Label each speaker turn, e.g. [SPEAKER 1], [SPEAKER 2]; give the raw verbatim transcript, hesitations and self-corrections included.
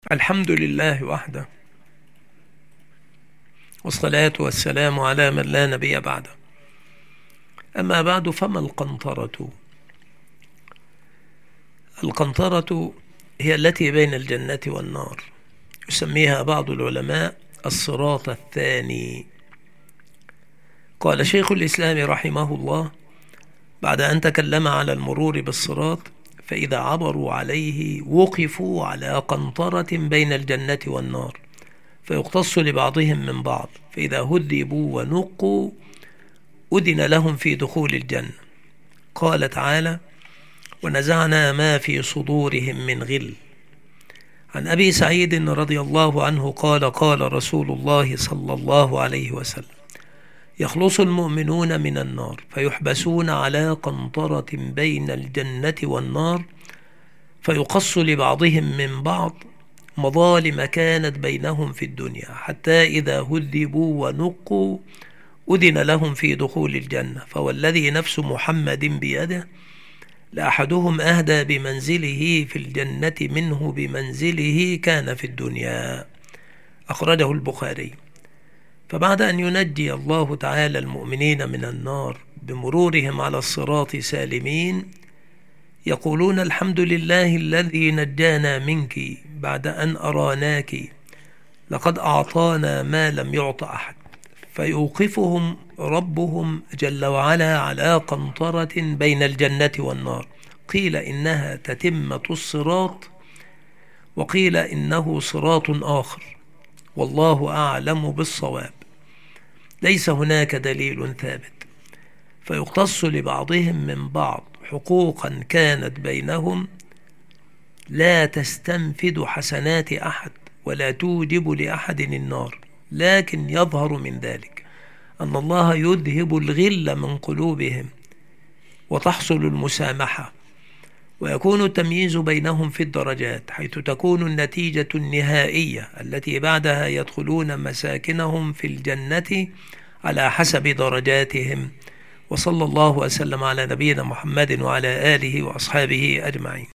[SPEAKER 1] الحمد لله وحده، والصلاة والسلام على من لا نبي بعده. أما بعد، فما القنطرة؟ القنطرة هي التي بين الجنة والنار، يسميها بعض العلماء الصراط الثاني. قال شيخ الإسلام رحمه الله بعد أن تكلم على المرور بالصراط: فإذا عبروا عليه وقفوا على قنطرة بين الجنة والنار، فيقتص لبعضهم من بعض، فإذا هذبوا ونقوا أذن لهم في دخول الجنة. قال تعالى: ونزعنا ما في صدورهم من غل. عن أبي سعيد رضي الله عنه قال: قال رسول الله صلى الله عليه وسلم: يخلص المؤمنون من النار فيحبسون على قنطرة بين الجنة والنار، فيقص لبعضهم من بعض مظالم كانت بينهم في الدنيا، حتى إذا هذبوا ونقوا أذن لهم في دخول الجنة. فوالذي نفس محمد بيده لأحدهم أهدى بمنزله في الجنة منه بمنزله كان في الدنيا. أخرجه البخاري. فبعد أن ينجي الله تعالى المؤمنين من النار بمرورهم على الصراط سالمين، يقولون: الحمد لله الذي نجانا منك بعد أن أراناك، لقد أعطانا ما لم يعط أحد. فيوقفهم ربهم جل وعلا على قنطرة بين الجنة والنار، قيل إنها تتمة الصراط، وقيل إنه صراط آخر، والله أعلم بالصواب، ليس هناك دليل ثابت. فيقتص لبعضهم من بعض حقوقا كانت بينهم لا تستنفد حسنات أحد ولا توجب لأحد النار، لكن يظهر من ذلك أن الله يذهب الغل من قلوبهم وتحصل المسامحة، ويكون التمييز بينهم في الدرجات، حيث تكون النتيجة النهائية التي بعدها يدخلون مساكنهم في الجنة على حسب درجاتهم. وصلى الله وسلم على نبينا محمد وعلى آله وأصحابه أجمعين.